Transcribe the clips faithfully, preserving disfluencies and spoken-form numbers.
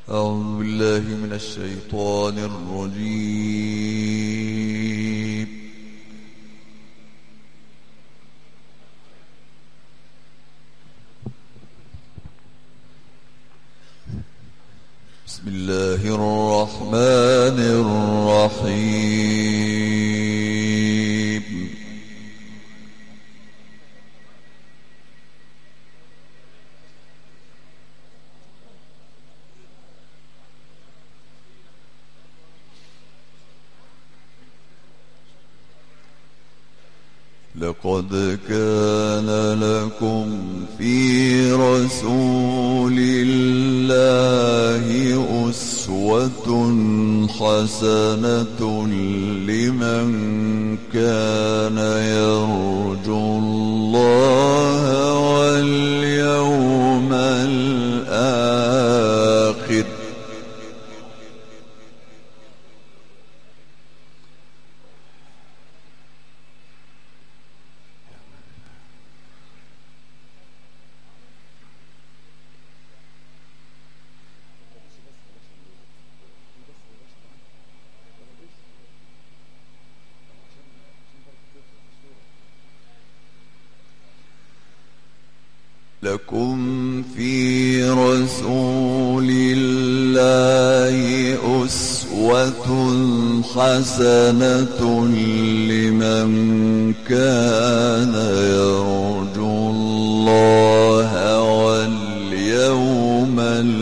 أعوذ بالله من الشيطان الرجيم. بسم الله الرحمن الرحيم. لقد كان لكم في رسول الله أسوة حسنة لمن كان يرجو الله واليوم الآخر لكم في رسول الله أسوة حسنة لمن كان يرجو الله واليوم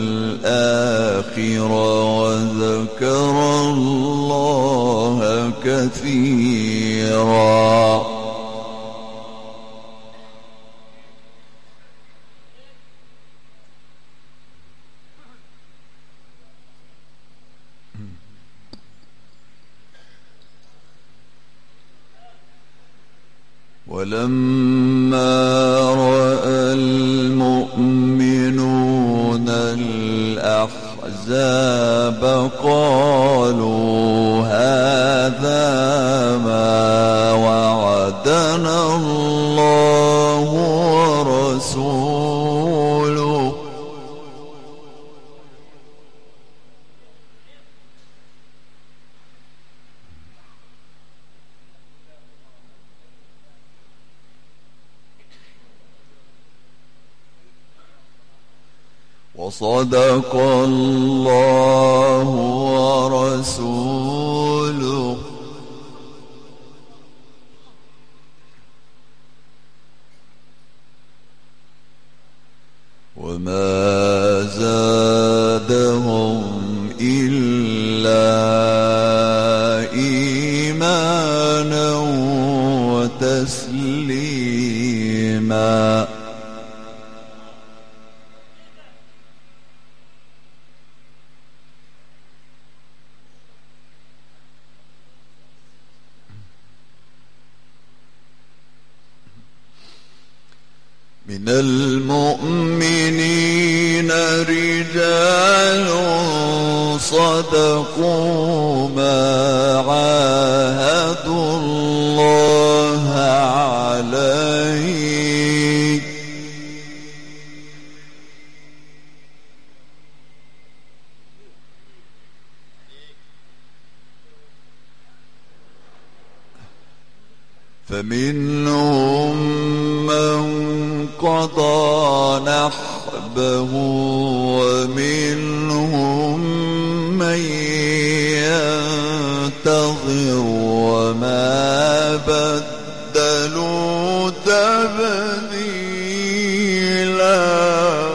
الآخر وذكر الله كثيرا. ولما رأى المؤمنون الأحزاب قالوا هذا ما وعدنا الله ورسوله وصدق الله ورسوله وما زادهم إلا إيمانا وتسليما. من المؤمنين رجال صدقوا ما عاهدوا الله عليه فمنهم من قضى نحبه ومنهم من ينتظر وما بدلوا تبديلا.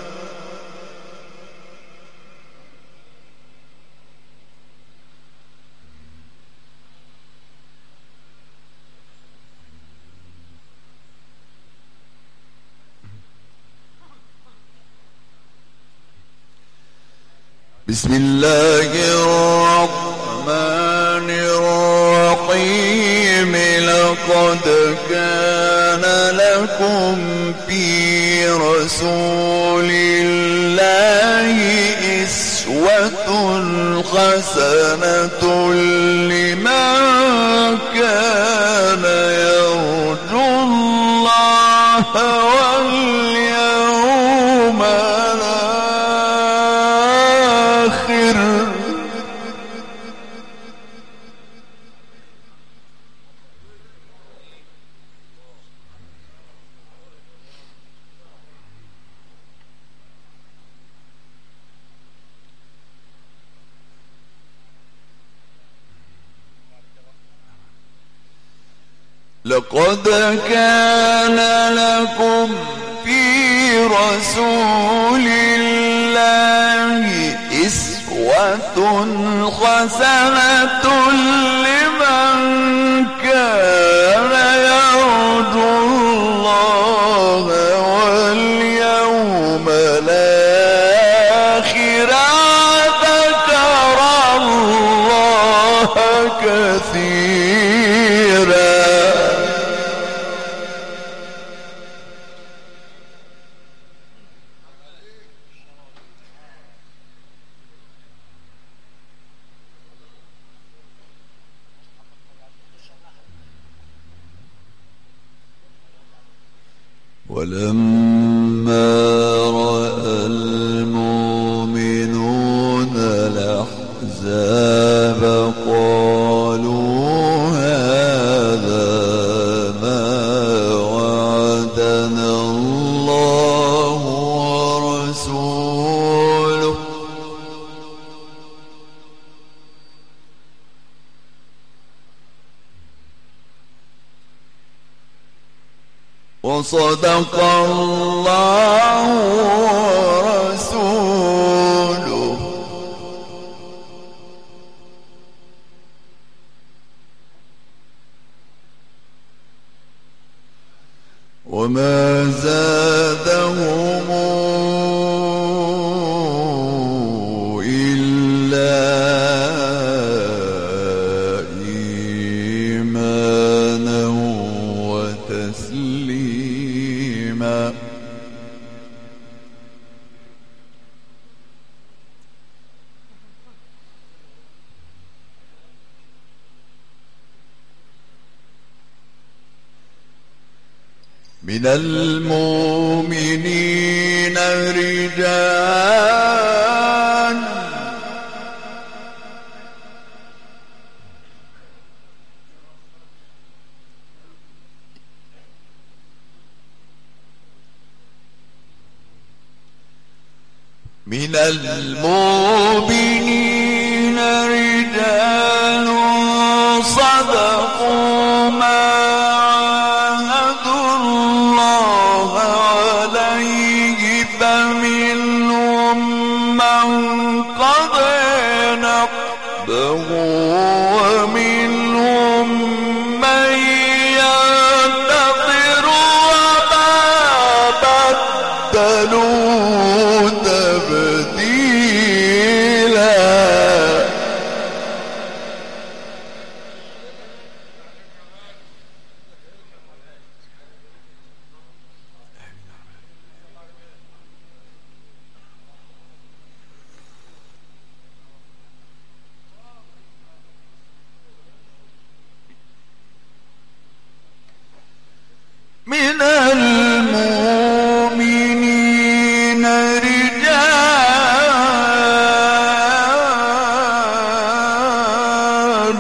بسم الله الرحمن الرحيم. لقد كان لكم في رسول الله أسوة حسنة لمن كان يرجو الله واليوم الآخر لقد كان لكم في رسول الله أسوة حسنة لمن كان يرجو الله واليوم الآخر وذكر الله كثيرا. ولما رأى المؤمنون الأحزاب قالوا هذا ما وعدنا الله ورسوله وصدق الله ورسوله وما زادهم إلا إيمانا وتسليما. من المؤمنين رجال من المؤمنين رجال صدقوا ما عاهدوا الله عليه فمنهم من قضى نحبه ومنهم من ينتظر وما بدلوا تبديلا. من المؤمنين رجال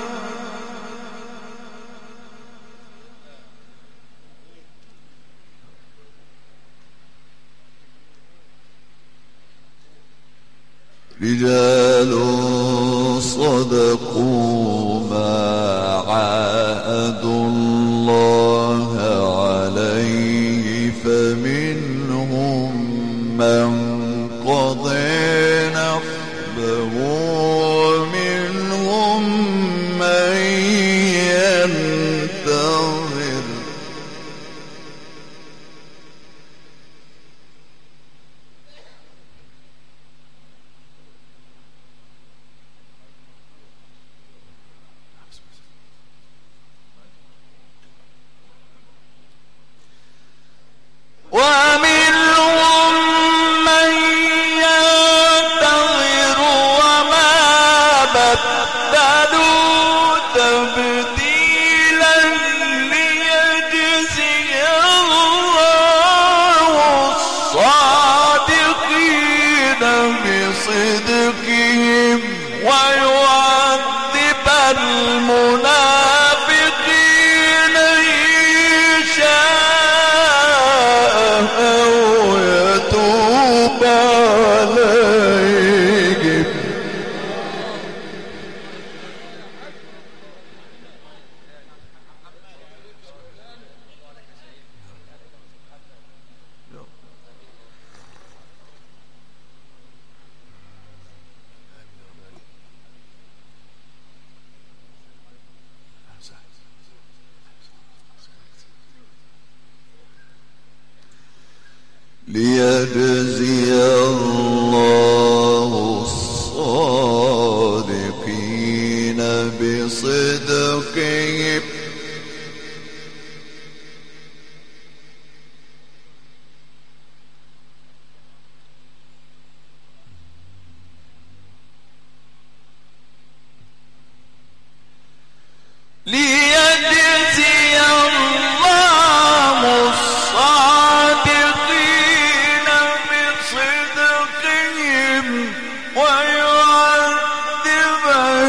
رجال صدقوا ما عاهدوا الله عليه فمنهم من قضى نحبه ومنهم من ينتظر ومنهم من ينتظر وما بدلوا تبديلا ليجزي الله الصادقين بصدقهم ويعذب المنافقين إن شاء أو يتوب عليهم. ليجزي الله الصادقين بصدقهم ليجزي الله الصادقين بصدقهم ويعذب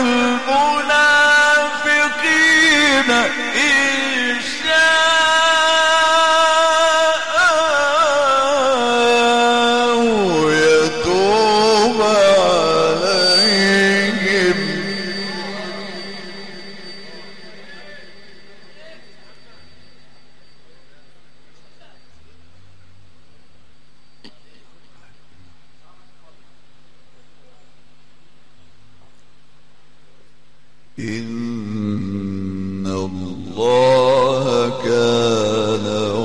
المنافقين إن شاء ويتوب عليهم إن الله كان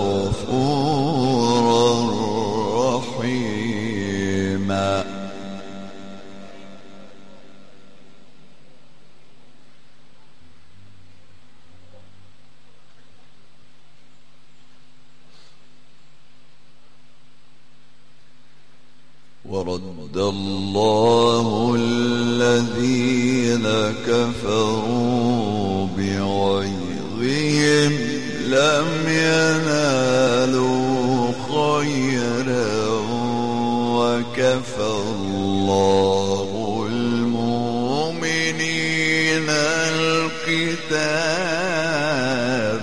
غفورا رحيما ورد الله الذين كفروا بغيظهم لم ينالوا خيرا وكفى الله المؤمنين القتال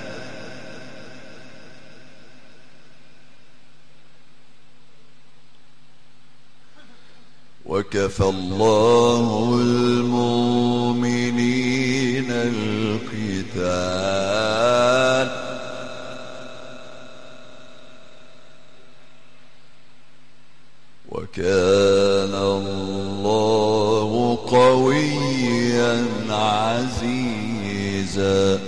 وكفى الله المؤمنين القتال وكان الله قويا عزيزا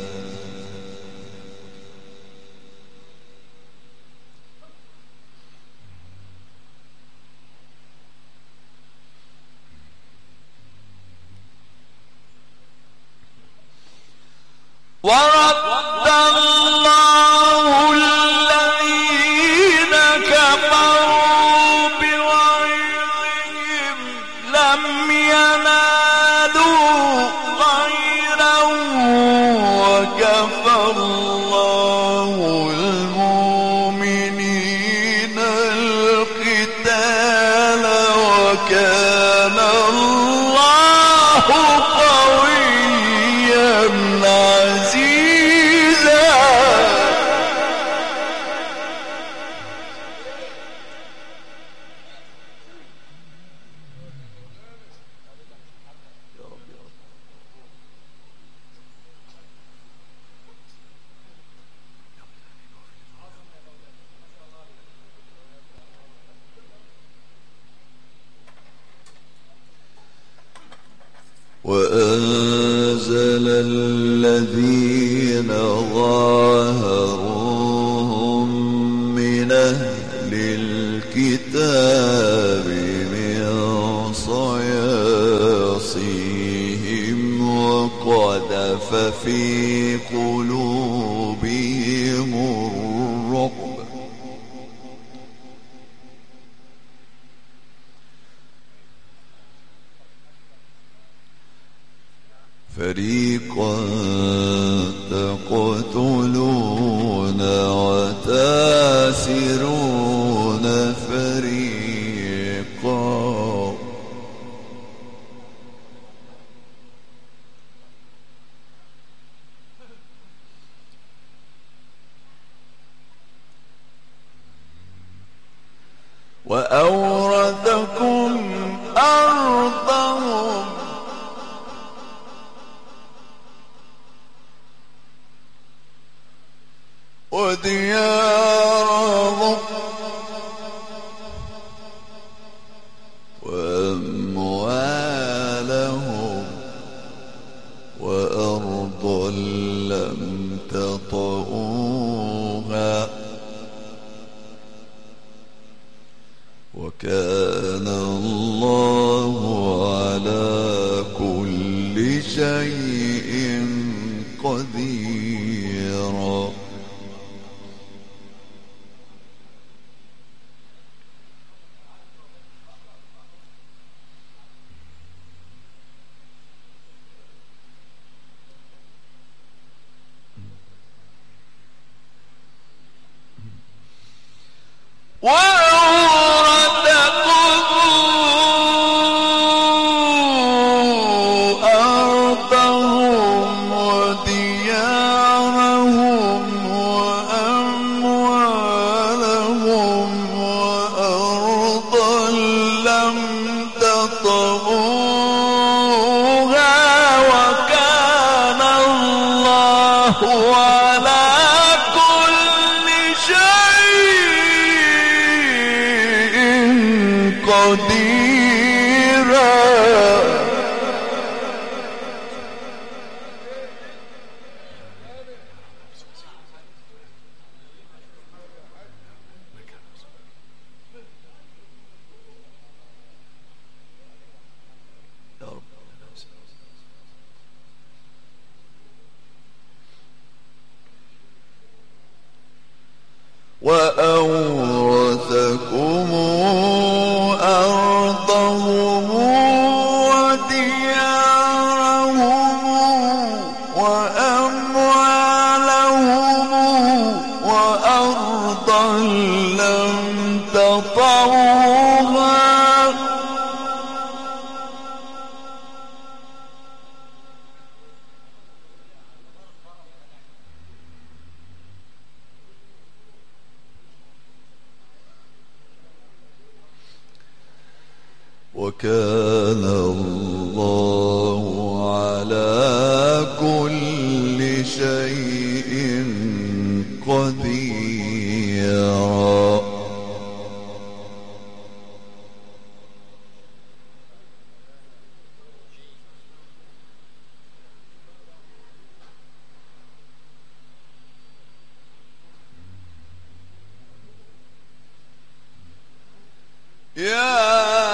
ورد الله الذين كفروا بغيظهم لم ينالوا خيرا وكفى الله المؤمنين القتال وكان الله قويا عزيزا وأنزل الذين ظاهروهم من أهل الكتاب من صياصيهم وقذف في قلوبهم الرعب فريقا تقتلون وتاسرون فريقا وأورثكم أرضهم تطغوها وكان الله على كل شيء قديرا. وأورثكم أرضهم وديارهم وأموالهم وأرضا لم تطئوها وكان الله على كل شيء قديرا. يا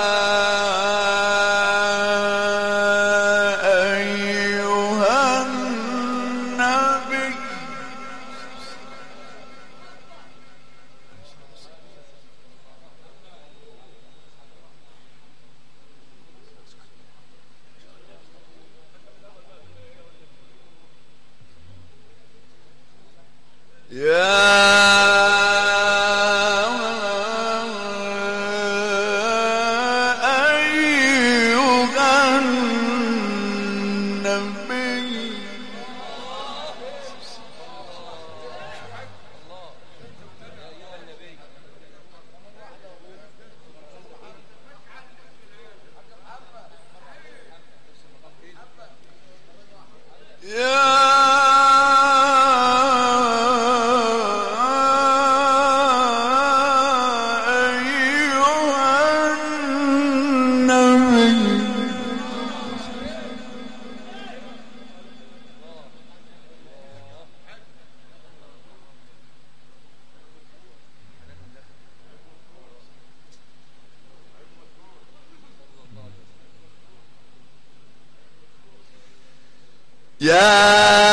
يا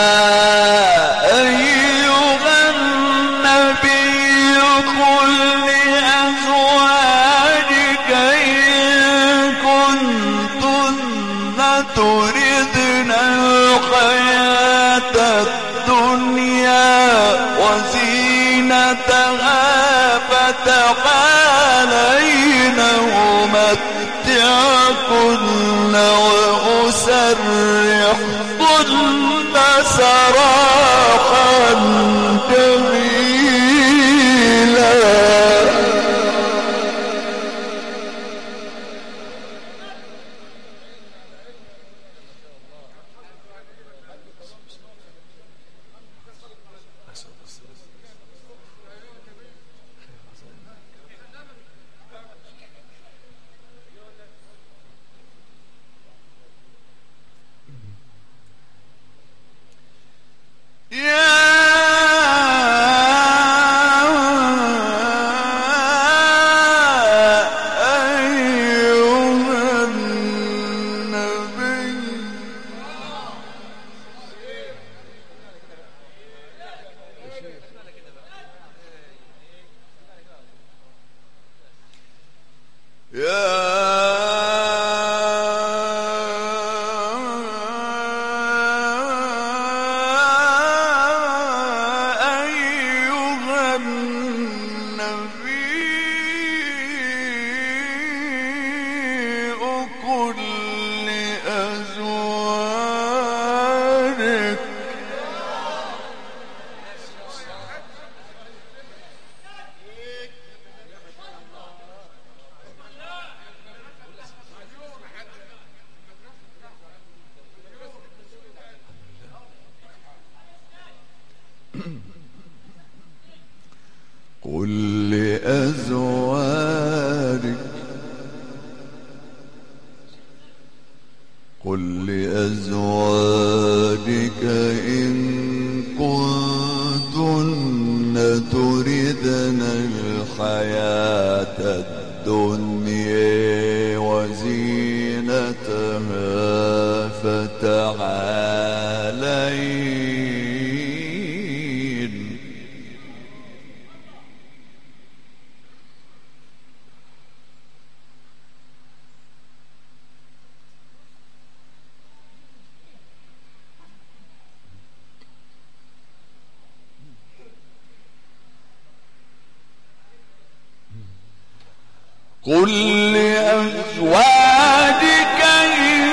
أيها النبي قل لأزواجك إن كنتن تردن الحياة الدنيا وزينتها فتعالين أمتعكن وأسرحكن سراحا جميلا. يا قل لأزواجك قل لأزواجك إن كنتن تردن الحياة الدنيا وزينتها فتعالين قل لأزواجك إن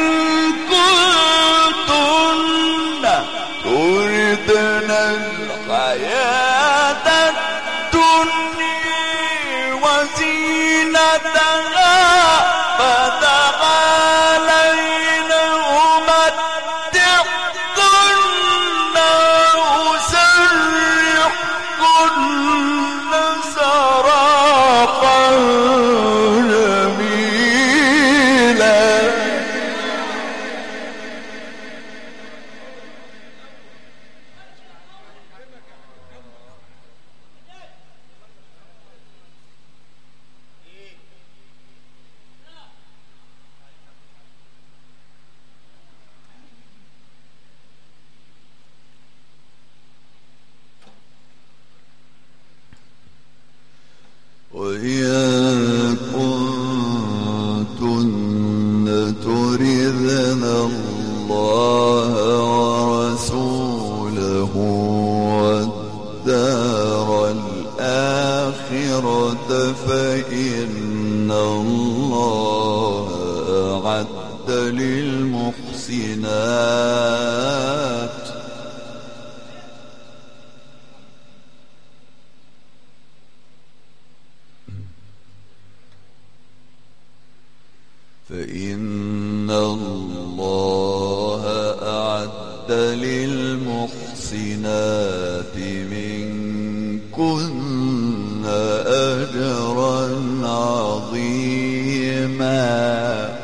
كنتن تردن الحياة الدنيا وزينتها فتعالين أمتعكن وأسرحكن سراحا وإن كنتن تردن الله ورسوله والدار الآخرة فإن الله أعد للمحسنات فإن الله أعد للمحسنات منكن أجرا عظيما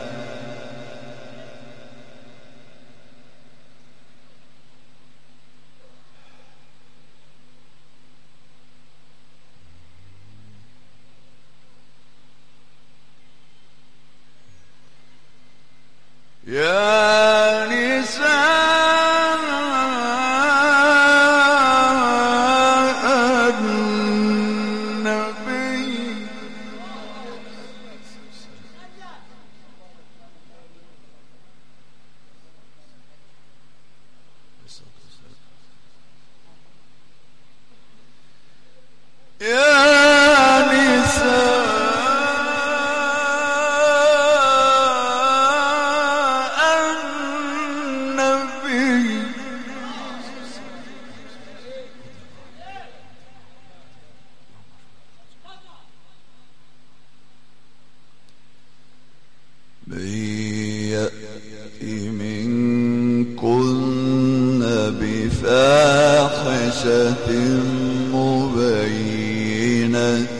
يا نساء النبي يا نساء من يأت منكن بفاحشة مبينة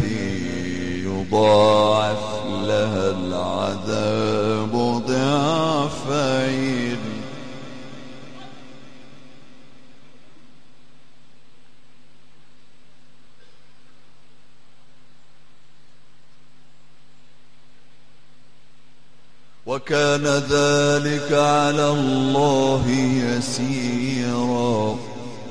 يضاعف لها العذاب ضعفين وكان ذلك على الله يسيرا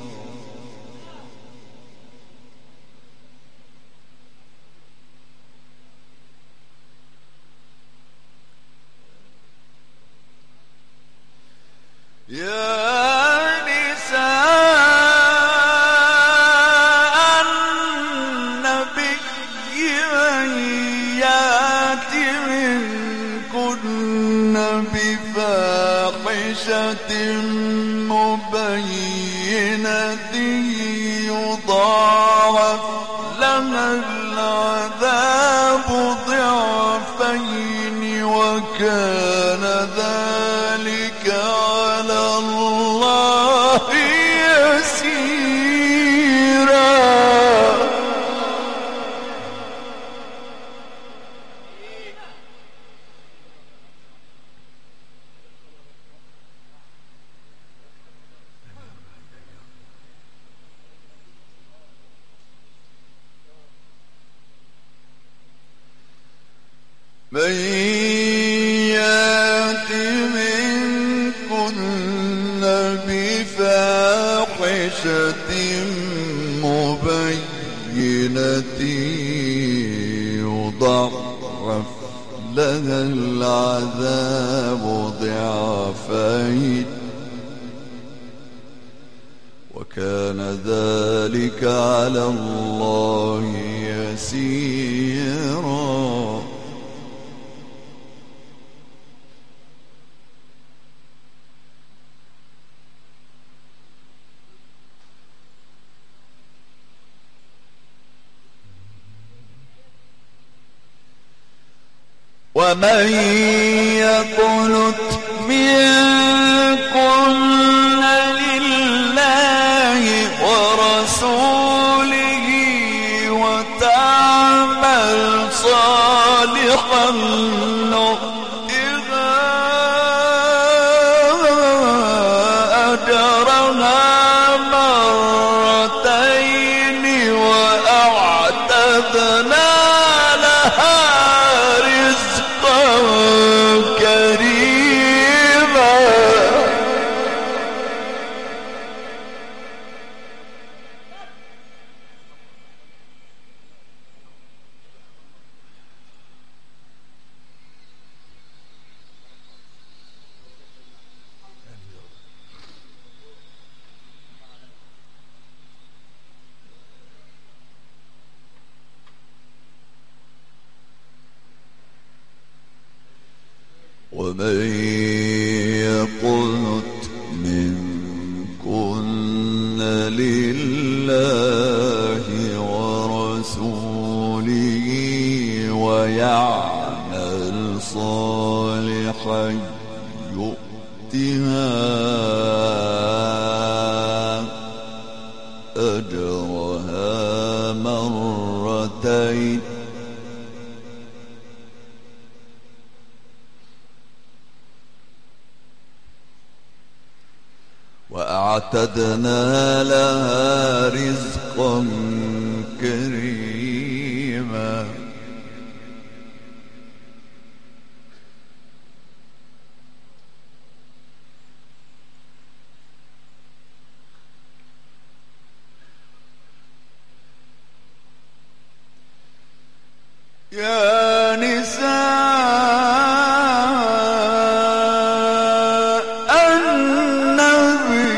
يا نساء النبي من يات منكن بفاحشة مبينة يضاعف لها العذاب ضعفين وكان ذلك على الله يسيرا فاحشة مبينة يضاعف لها العذاب ضعفين وكان ذلك على الله يسيرا. ومن يقنت منكن لله ورسوله وتعمل صالحا نؤتها أجرها مرتين وأعتدنا لها كريما. ومن يقنت منكن لله ورسوله ويعمل صالحا يؤتها أجرها مرتين وأعتدنا لها رزقا كريما. يا نساء النبي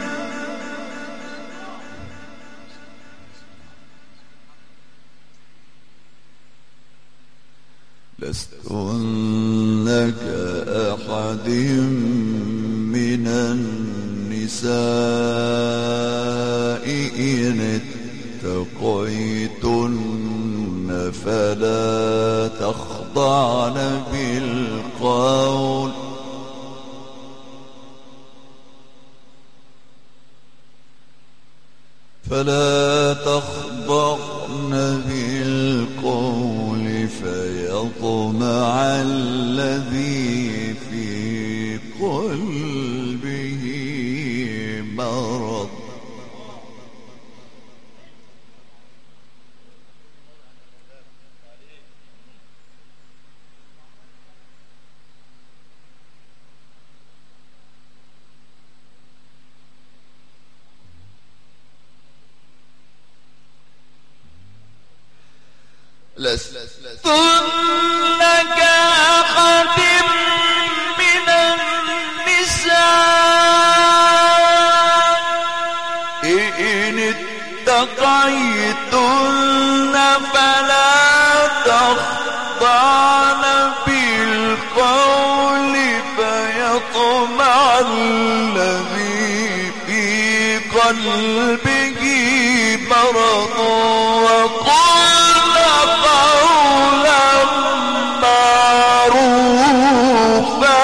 لستن كأحد من النساء إن اتقيتن فلا تخضعن بالقول فلا تخضعن بالقول فيطمع الذي في قلبه مرض لستن كأحد من النساء إن اتقيتن فلا تخضعن بالقول فيطمع الذي في قلبه مرض وقل قولا معروفا.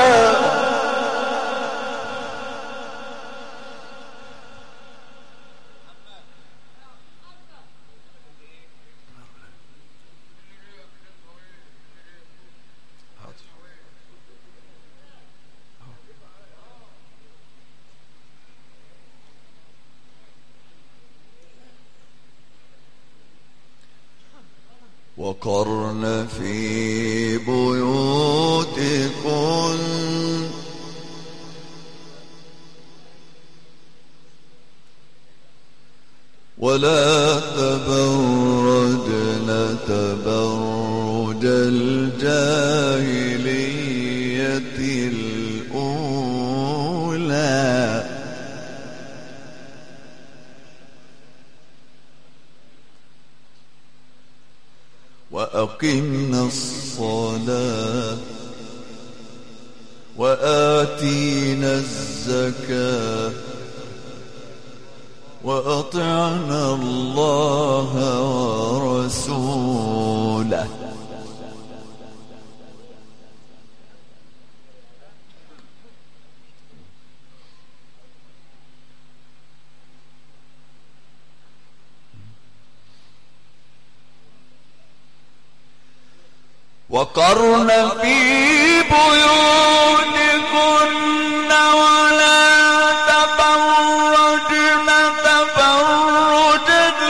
وقرن في بيوتكن ولا تبرجن تبرج الجاهلية الأولى وأقمنا الصلاة وآتينا الزكاة وأطعنا الله ورسوله وقرن في بيوتكن ولا تبرجن تبرج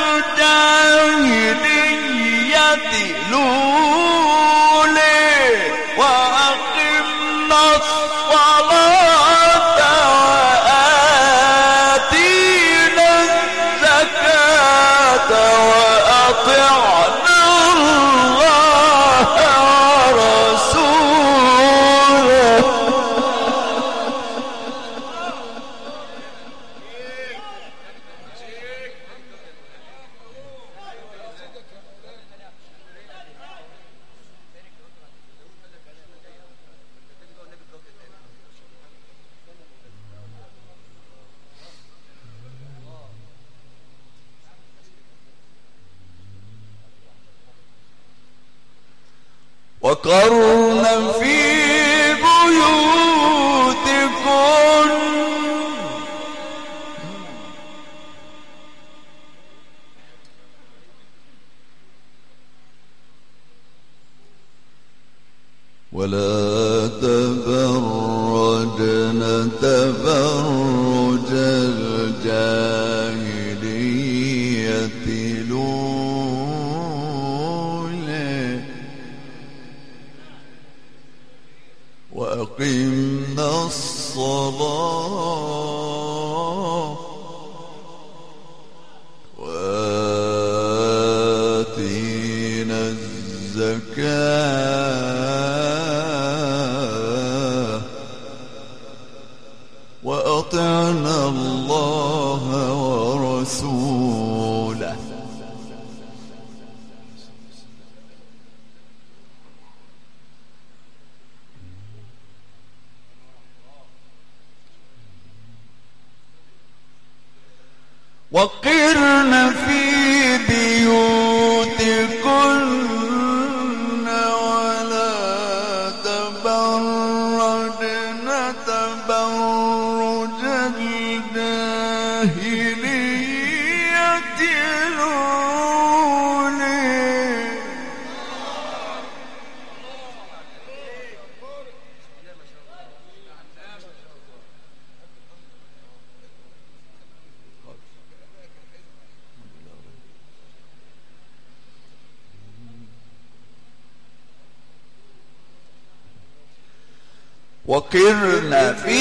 الجاهلية الأولى وأقمنا الصلاة وآتينا الزكاة وأطعنا وقرن في بيوتكن ولا تبرجن تبرج الجاهلية الأولى وأقمنا الصلاة وآتينا الزكاة وأطعنا الله ورسوله وقرن في بيوتكن ولا تبرجن تبرج الجاهلية الأولى وقرن في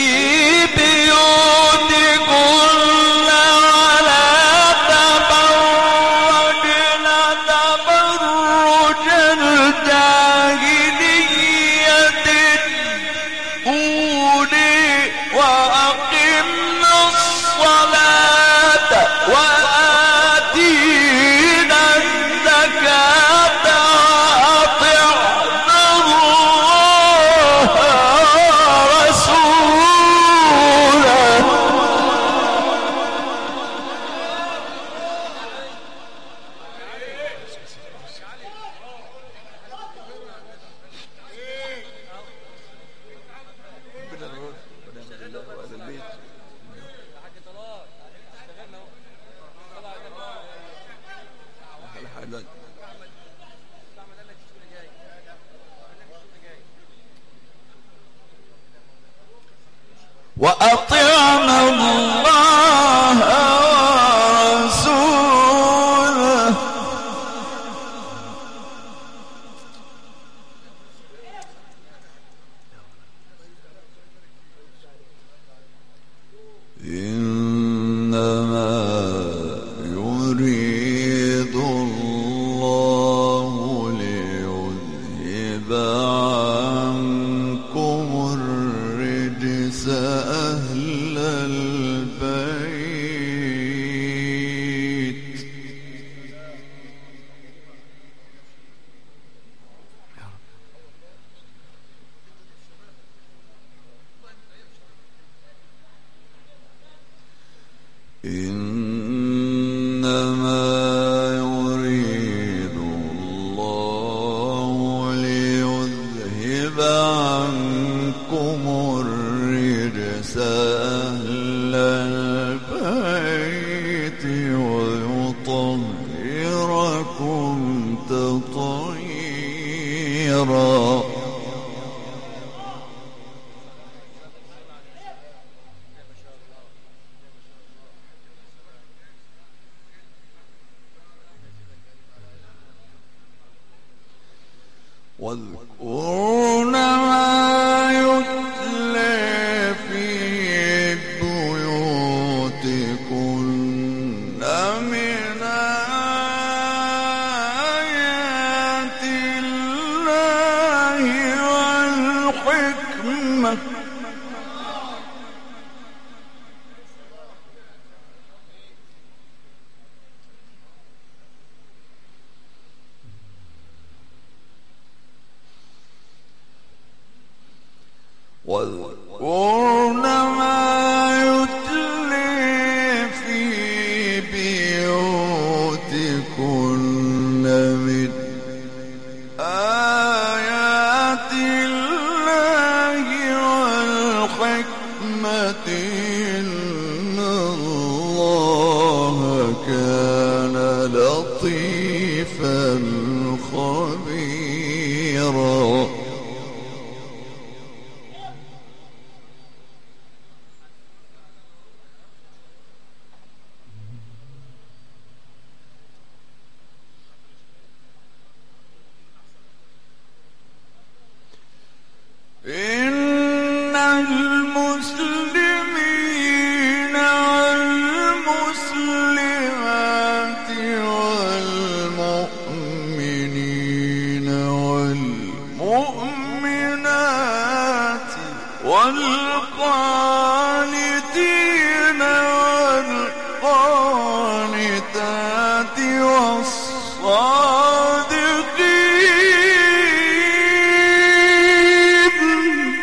بيوتكن ولا تبرجن تبرج الجاهلية الأولى وأقمنا الصلاة وآتينا الزكاة وأطعنا الله وأطعنا الله ورسوله إنما يريد الرجس أهل البيت ويطهركم تطهيرا. واذكرن ما يتلى في بيوتكن من آيات الله والحكمة واذكرن ما يتلى في بيوتكن من آيات الله والحكمة إن الله كان لطيفا خبيرا. إن المسلمين والمسلمات والمؤمنين والمؤمنات والقانتين والقانتات والصادقين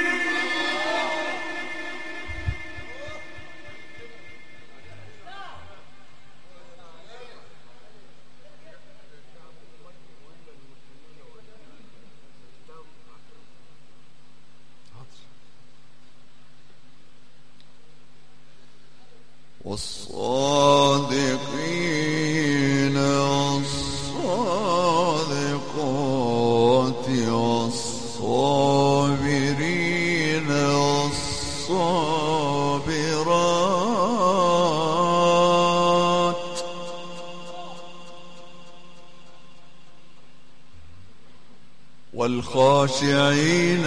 والصادقين والصادقات والصابرين والصابرات والخاشعين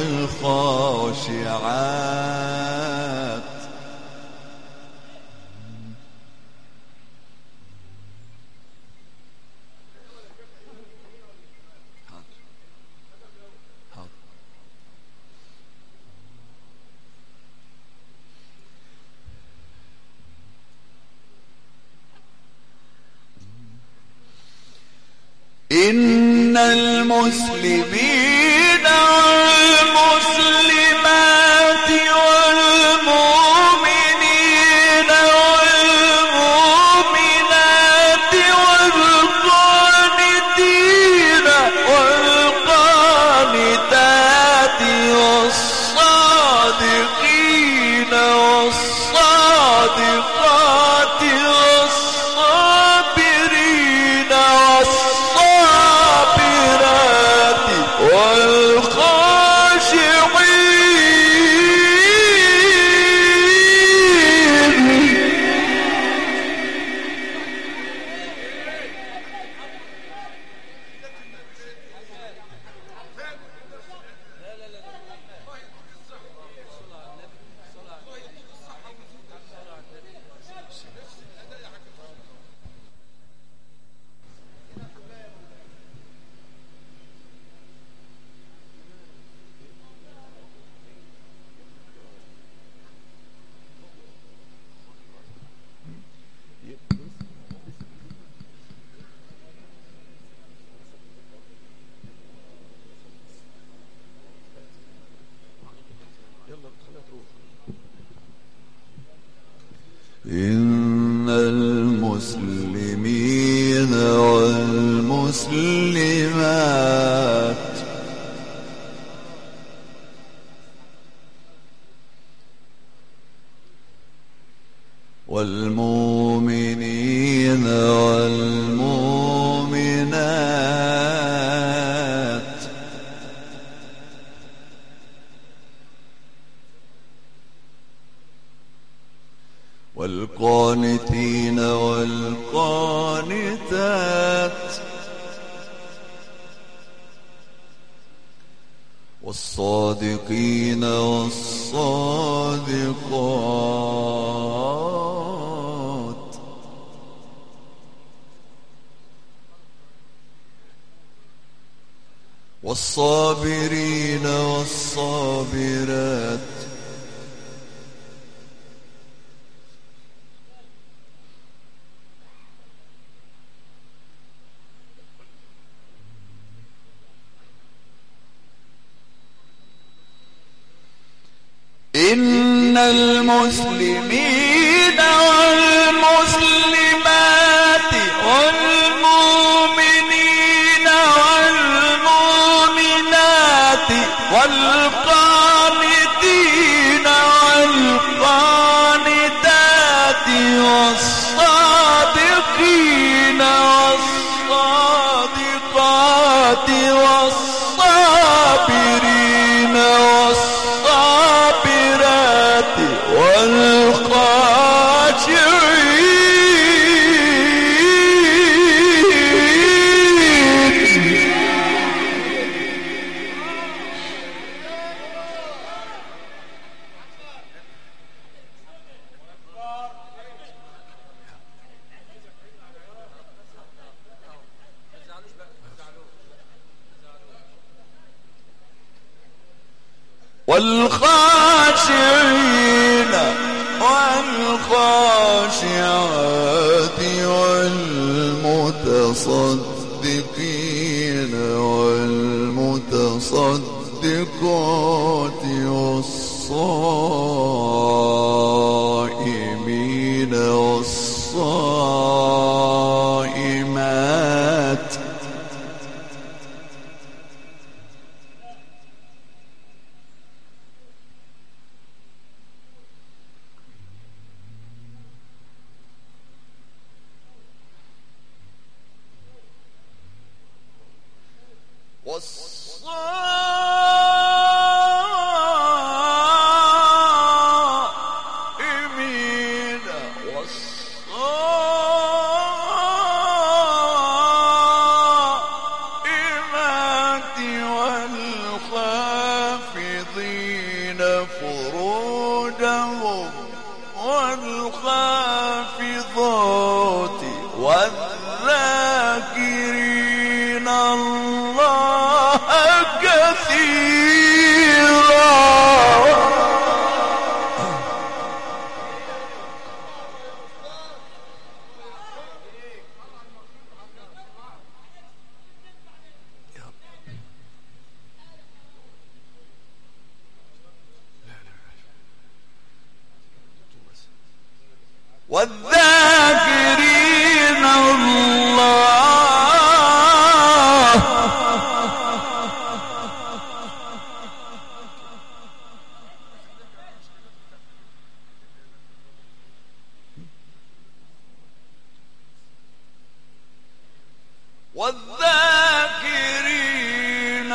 والخاشعات إن المسلمين والمسلمات والمؤمنين والمؤمنات والقانتين والقانتات والصادقين والصادقات والصابرين والصابرات إن المسلمين والمسلمات، والمؤمنين والمؤمنات والقانتين والقانتات والصادقين والصادقات والصابرين والصابرات إن المسلمين والمسلمات والمؤمنين والمؤمنات والقانتين والقانتات والصادقين والصادقات والصابرين والصابرات والخاشعين والخاشعين والخاشعات والمتصدقين والمتصدقات والصائمين والصائمات والصائمين والصائمات والخافضين فروجهم والخافضات والذاكرين الله كثيرا والذاكرين الله والذاكرين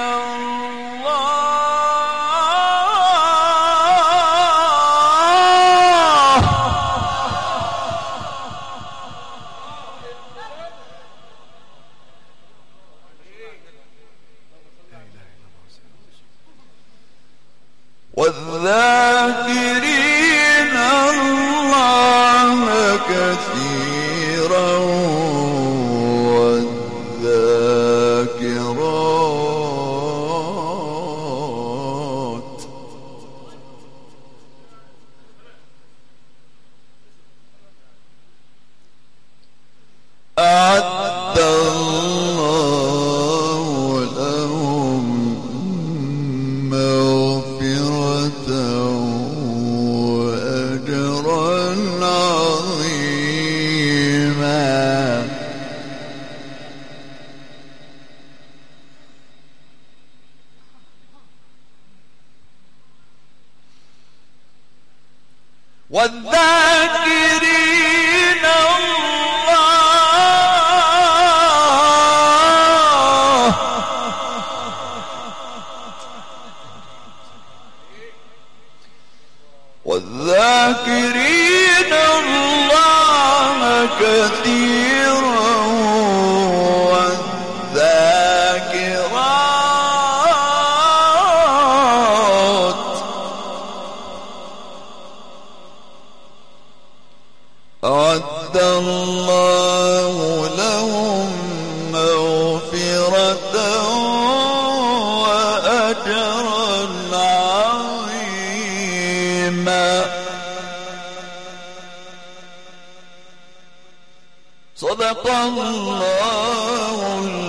والذاكرين الله كثيرا والذاكرات أعد الله لهم مغفرة وأجرا عظيما والذاكرين والذاكرين الله كثيرا والذاكرات أعد الله لهم مغفرة وأجرا عظيما. صدق الله